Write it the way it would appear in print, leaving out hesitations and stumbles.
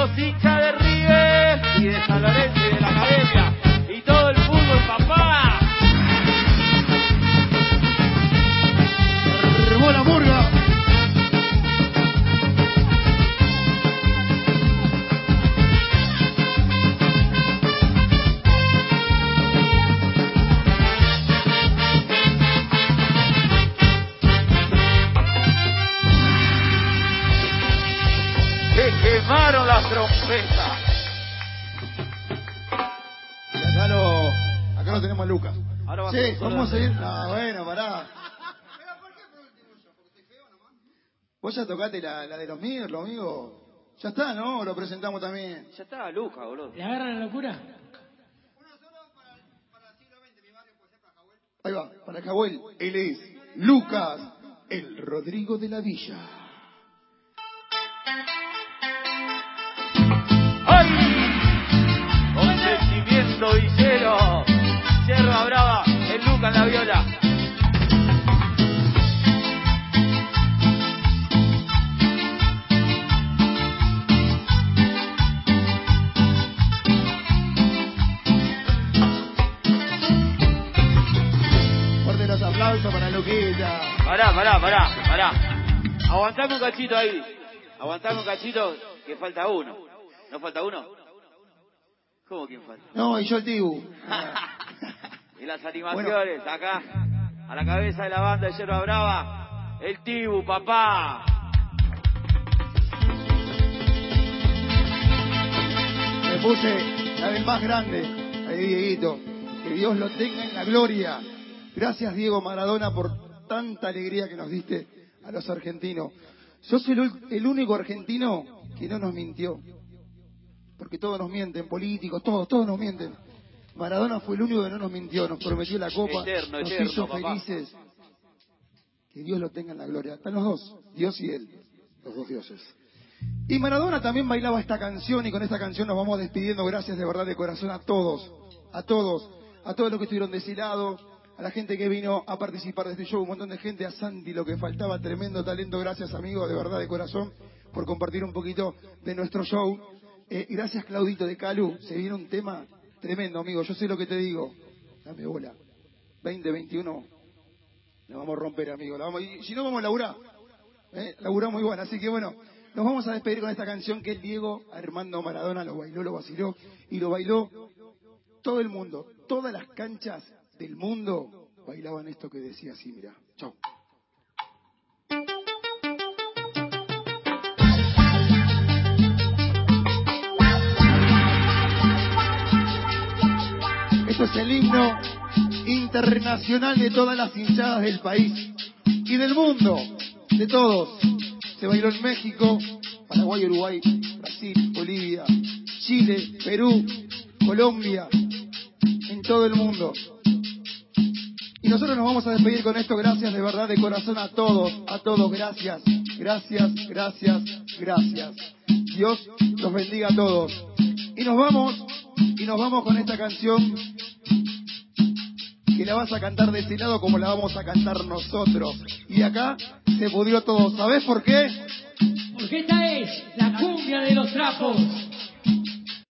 los hinchas de River y de San Lorenzo y de la Academia y todo el fútbol, papá. Armó la murga. Quemaron las trompetas. Y acá lo tenemos a Lucas. Ahora Sí, vamos a ir. No, bueno, pará. Vos ya tocaste la de los Mir, los amigos. Ya está, ¿no? ¿O lo presentamos también? Ya está, Luca, boludo. ¿Le agarran la locura? Ahí va, para Cahuel. Él es Lucas, el Rodrigo de la Villa. ¡Ay! Con sentimiento villero. Sierra Brava, el Luca en la viola. Fuerte los aplausos para Luquita. Pará. Aguantame un cachito ahí. Aguantame un cachito, que falta uno. ¿No falta uno? ¿Cómo quién falta? No, y yo el Tibu. Y las animaciones, acá, a la cabeza de la banda de Yerba Brava, el Tibu, papá. Me puse la del más grande, ahí Dieguito. Que Dios lo tenga en la gloria. Gracias, Diego Maradona, por tanta alegría que nos diste a los argentinos. Sos el único argentino que no nos mintió. Porque todos nos mienten, políticos, todos nos mienten. Maradona fue el único que no nos mintió, nos prometió la copa, nos hizo felices. Que Dios lo tenga en la gloria. Están los dos, Dios y él, los dos dioses. Y Maradona también bailaba esta canción, y con esta canción nos vamos despidiendo. Gracias de verdad de corazón a todos los que estuvieron de ese lado, a la gente que vino a participar de este show, un montón de gente, a Santi, lo que faltaba, tremendo talento. Gracias, amigo, de verdad de corazón, por compartir un poquito de nuestro show. Gracias, Claudito de Calu, se viene un tema tremendo, amigo, yo sé lo que te digo. Dame bola. 2021, la vamos a romper, amigo. Y si no, vamos a laburar. Laburamos igual, así que bueno, nos vamos a despedir con esta canción que el Diego Armando Maradona lo bailó, lo vaciló, y lo bailó todo el mundo. Todas las canchas del mundo bailaban esto que decía así, mirá. Chau. Esto es el himno internacional de todas las hinchadas del país y del mundo, de todos. Se bailó en México, Paraguay, Uruguay, Brasil, Bolivia, Chile, Perú, Colombia, en todo el mundo. Y nosotros nos vamos a despedir con esto. Gracias de verdad, de corazón a todos, gracias. Dios los bendiga a todos. Y nos vamos con esta canción que la vas a cantar de ese lado como la vamos a cantar nosotros. Y acá se pudrió todo. ¿Sabés por qué? Porque esta es la cumbia de los trapos.